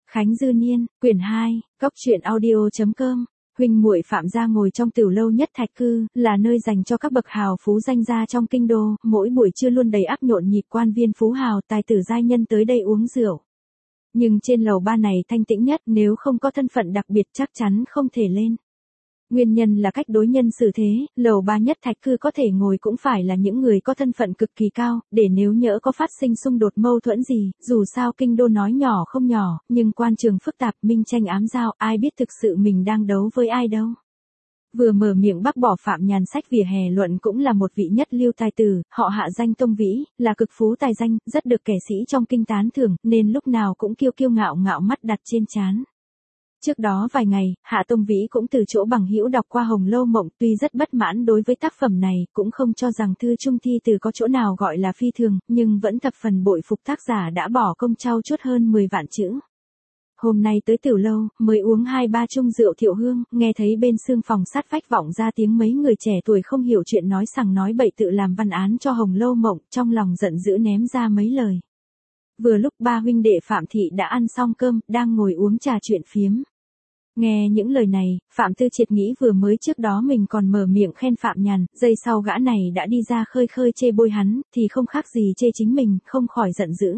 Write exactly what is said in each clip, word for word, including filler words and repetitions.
Khánh Dư Niên, quyển hai, góc truyện audio.com. Huynh muội Phạm gia ngồi trong tiểu lâu nhất Thạch Cư, là nơi dành cho các bậc hào phú danh gia trong kinh đô, mỗi buổi trưa luôn đầy ắp nhộn nhịp quan viên phú hào, tài tử giai nhân tới đây uống rượu. Nhưng trên lầu ba này thanh tĩnh nhất, nếu không có thân phận đặc biệt chắc chắn không thể lên. Nguyên nhân là cách đối nhân xử thế, lầu ba nhất Thạch Cư có thể ngồi cũng phải là những người có thân phận cực kỳ cao, để nếu nhỡ có phát sinh xung đột mâu thuẫn gì, dù sao kinh đô nói nhỏ không nhỏ, nhưng quan trường phức tạp, minh tranh ám giao, ai biết thực sự mình đang đấu với ai đâu. Vừa mở miệng bác bỏ Phạm Nhàn sách vỉa hè luận cũng là một vị nhất lưu tài tử, họ Hạ danh Tông Vĩ, là cực phú tài danh, rất được kẻ sĩ trong kinh tán thưởng, nên lúc nào cũng kiêu kiêu ngạo ngạo mắt đặt trên trán. Trước đó vài ngày, Hạ Tông Vĩ cũng từ chỗ bằng hữu đọc qua Hồng Lâu Mộng, tuy rất bất mãn đối với tác phẩm này, cũng không cho rằng thư trung thi từ có chỗ nào gọi là phi thường, nhưng vẫn thập phần bội phục tác giả đã bỏ công trau chuốt hơn mười vạn chữ. Hôm nay tới tiểu lâu, mới uống hai ba chung rượu thiệu hương, nghe thấy bên xương phòng sát vách vọng ra tiếng mấy người trẻ tuổi không hiểu chuyện nói sằng nói bậy tự làm văn án cho Hồng Lâu Mộng, trong lòng giận dữ ném ra mấy lời. Vừa lúc ba huynh đệ Phạm Thị đã ăn xong cơm, đang ngồi uống trà chuyện phiếm. Nghe những lời này, Phạm Tư Triệt nghĩ vừa mới trước đó mình còn mở miệng khen Phạm Nhàn, giây sau gã này đã đi ra khơi khơi chê bôi hắn, thì không khác gì chê chính mình, không khỏi giận dữ.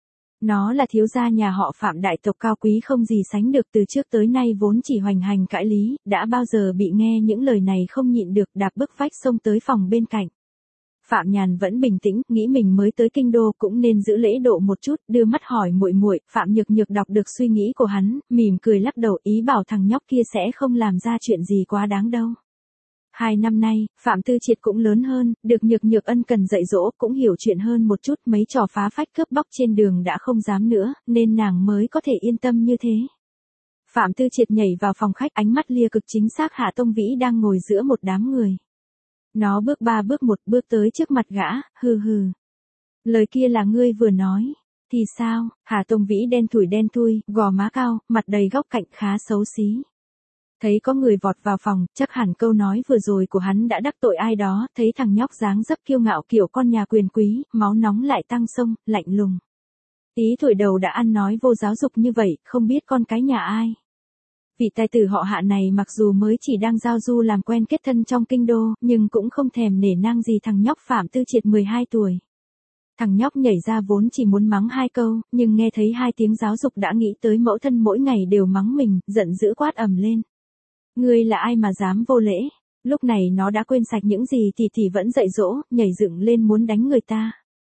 Nó là thiếu gia nhà họ Phạm đại tộc cao quý không gì sánh được, từ trước tới nay vốn chỉ hoành hành cãi lý, đã bao giờ bị nghe những lời này không nhịn được, đạp bức vách xông tới phòng bên cạnh. Phạm Nhàn vẫn bình tĩnh, nghĩ mình mới tới kinh đô cũng nên giữ lễ độ một chút, đưa mắt hỏi muội muội. Phạm Nhược Nhược đọc được suy nghĩ của hắn, mỉm cười lắc đầu, ý bảo thằng nhóc kia sẽ không làm ra chuyện gì quá đáng đâu. Hai năm nay, Phạm Tư Triệt cũng lớn hơn, được Nhược Nhược ân cần dạy dỗ, cũng hiểu chuyện hơn một chút, mấy trò phá phách cướp bóc trên đường đã không dám nữa, nên nàng mới có thể yên tâm như thế. Phạm Tư Triệt nhảy vào phòng khách, ánh mắt lia cực chính xác Hạ Tông Vĩ đang ngồi giữa một đám người. Nó bước ba bước một bước tới trước mặt gã, hừ hừ. Lời kia là ngươi vừa nói, thì sao? Hà Tông Vĩ đen thủi đen thui, gò má cao, mặt đầy góc cạnh khá xấu xí. Thấy có người vọt vào phòng, chắc hẳn câu nói vừa rồi của hắn đã đắc tội ai đó, thấy thằng nhóc dáng dấp kiêu ngạo kiểu con nhà quyền quý, máu nóng lại tăng sông, lạnh lùng. Tí tuổi đầu đã ăn nói vô giáo dục như vậy, không biết con cái nhà ai. Vị tài tử họ Hạ này mặc dù mới chỉ đang giao du làm quen kết thân trong kinh đô, nhưng cũng không thèm nể nang gì thằng nhóc Phạm Tư Triệt mười hai tuổi. Thằng nhóc nhảy ra vốn chỉ muốn mắng hai câu, nhưng nghe thấy hai tiếng giáo dục đã nghĩ tới mẫu thân mỗi ngày đều mắng mình, giận dữ quát ầm lên. Ngươi là ai mà dám vô lễ? Lúc này nó đã quên sạch những gì thì thì vẫn dạy dỗ, nhảy dựng lên muốn đánh người ta.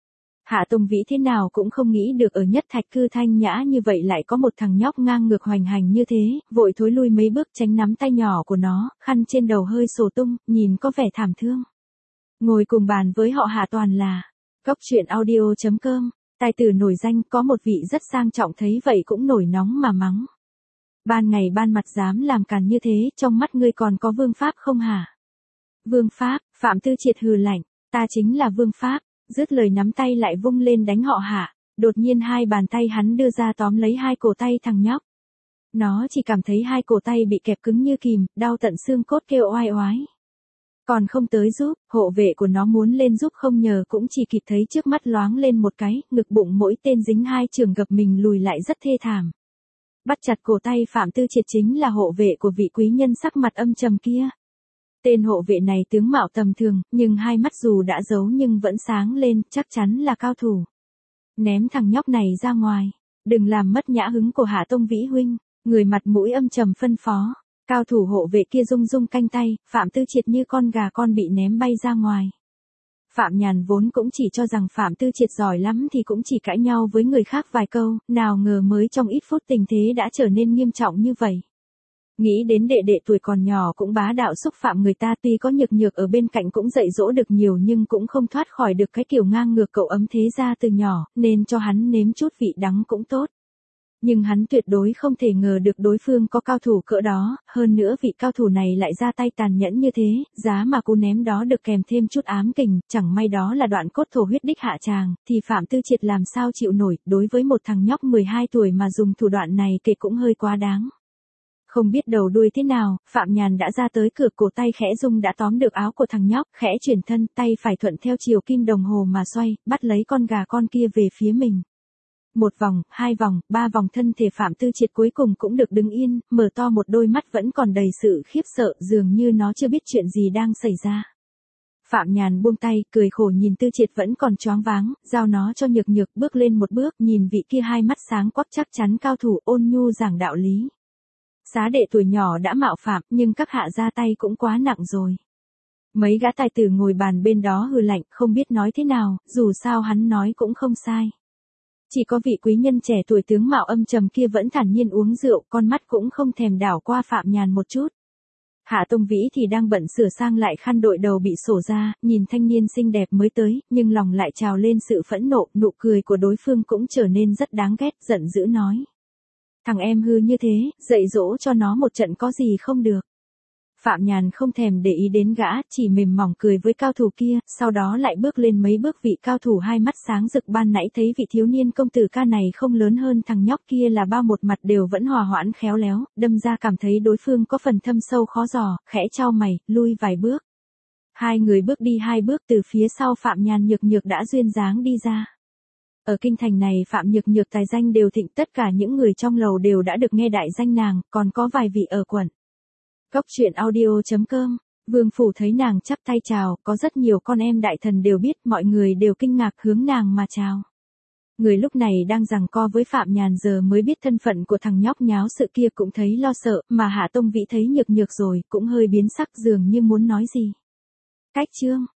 Hạ Tông Vĩ thế nào cũng không nghĩ được ở nhất Thạch Cư thanh nhã như vậy lại có một thằng nhóc ngang ngược hoành hành như thế, vội thối lui mấy bước tránh nắm tay nhỏ của nó, khăn trên đầu hơi xổ tung, nhìn có vẻ thảm thương. Ngồi cùng bàn với họ Hạ toàn là góc truyện audio.com, tài tử nổi danh, có một vị rất sang trọng thấy vậy cũng nổi nóng mà mắng. Ban ngày ban mặt dám làm càn như thế, trong mắt ngươi còn có vương pháp không hả? Vương pháp? Phạm Tư Triệt hừ lạnh, ta chính là vương pháp. Dứt lời nắm tay lại vung lên đánh họ Hạ, đột nhiên hai bàn tay hắn đưa ra tóm lấy hai cổ tay thằng nhóc. Nó chỉ cảm thấy hai cổ tay bị kẹp cứng như kìm, đau tận xương cốt kêu oai oái. Còn không tới giúp, hộ vệ của nó muốn lên giúp không nhờ cũng chỉ kịp thấy trước mắt loáng lên một cái, ngực bụng mỗi tên dính hai trường gập mình lùi lại rất thê thảm. Bắt chặt cổ tay Phạm Tư Triệt chính là hộ vệ của vị quý nhân sắc mặt âm trầm kia. Tên hộ vệ này tướng mạo tầm thường, nhưng hai mắt dù đã giấu nhưng vẫn sáng lên, chắc chắn là cao thủ. Ném thằng nhóc này ra ngoài, đừng làm mất nhã hứng của Hạ Tông Vĩ huynh, người mặt mũi âm trầm phân phó. Cao thủ hộ vệ kia rung rung canh tay, Phạm Tư Triệt như con gà con bị ném bay ra ngoài. Phạm Nhàn vốn cũng chỉ cho rằng Phạm Tư Triệt giỏi lắm thì cũng chỉ cãi nhau với người khác vài câu, nào ngờ mới trong ít phút tình thế đã trở nên nghiêm trọng như vậy. Nghĩ đến đệ đệ tuổi còn nhỏ cũng bá đạo xúc phạm người ta, tuy có Nhược Nhược ở bên cạnh cũng dạy dỗ được nhiều nhưng cũng không thoát khỏi được cái kiểu ngang ngược cậu ấm thế ra từ nhỏ, nên cho hắn nếm chút vị đắng cũng tốt. Nhưng hắn tuyệt đối không thể ngờ được đối phương có cao thủ cỡ đó, hơn nữa vị cao thủ này lại ra tay tàn nhẫn như thế, giá mà cú ném đó được kèm thêm chút ám kình, chẳng may đó là đoạn cốt thổ huyết đích hạ tràng, thì Phạm Tư Triệt làm sao chịu nổi, đối với một thằng nhóc mười hai tuổi mà dùng thủ đoạn này kể cũng hơi quá đáng. Không biết đầu đuôi thế nào, Phạm Nhàn đã ra tới cửa, cổ tay khẽ rung đã tóm được áo của thằng nhóc, khẽ chuyển thân, tay phải thuận theo chiều kim đồng hồ mà xoay, bắt lấy con gà con kia về phía mình. Một vòng, hai vòng, ba vòng thân thể Phạm Tư Triệt cuối cùng cũng được đứng yên, mở to một đôi mắt vẫn còn đầy sự khiếp sợ, dường như nó chưa biết chuyện gì đang xảy ra. Phạm Nhàn buông tay, cười khổ nhìn Tư Triệt vẫn còn choáng váng, giao nó cho Nhược Nhược, bước lên một bước, nhìn vị kia hai mắt sáng quắc chắc chắn cao thủ ôn nhu giảng đạo lý. Xá đệ tuổi nhỏ đã mạo phạm, nhưng các hạ ra tay cũng quá nặng rồi. Mấy gã tài tử ngồi bàn bên đó hừ lạnh, không biết nói thế nào, dù sao hắn nói cũng không sai. Chỉ có vị quý nhân trẻ tuổi tướng mạo âm trầm kia vẫn thản nhiên uống rượu, con mắt cũng không thèm đảo qua Phạm Nhàn một chút. Hạ Tông Vĩ thì đang bận sửa sang lại khăn đội đầu bị sổ ra, nhìn thanh niên xinh đẹp mới tới, nhưng lòng lại trào lên sự phẫn nộ, nụ cười của đối phương cũng trở nên rất đáng ghét, giận dữ nói. Thằng em hư như thế, dạy dỗ cho nó một trận có gì không được. Phạm Nhàn không thèm để ý đến gã, chỉ mềm mỏng cười với cao thủ kia, sau đó lại bước lên mấy bước. Vị cao thủ hai mắt sáng rực ban nãy thấy vị thiếu niên công tử ca này không lớn hơn thằng nhóc kia là bao, một mặt đều vẫn hòa hoãn khéo léo, đâm ra cảm thấy đối phương có phần thâm sâu khó dò, khẽ chau mày, lui vài bước. Hai người bước đi hai bước, từ phía sau Phạm Nhàn Nhược Nhược đã duyên dáng đi ra. Ở kinh thành này Phạm Nhược Nhược tài danh đều thịnh, tất cả những người trong lầu đều đã được nghe đại danh nàng, còn có vài vị ở quận. Cốc truyện audio chấm com, Vương Phủ thấy nàng chắp tay chào, có rất nhiều con em đại thần đều biết, mọi người đều kinh ngạc hướng nàng mà chào. Người lúc này đang giằng co với Phạm Nhàn giờ mới biết thân phận của thằng nhóc nháo sự kia cũng thấy lo sợ, mà Hạ Tông Vĩ thấy Nhược Nhược rồi, cũng hơi biến sắc dường như muốn nói gì. Cách chương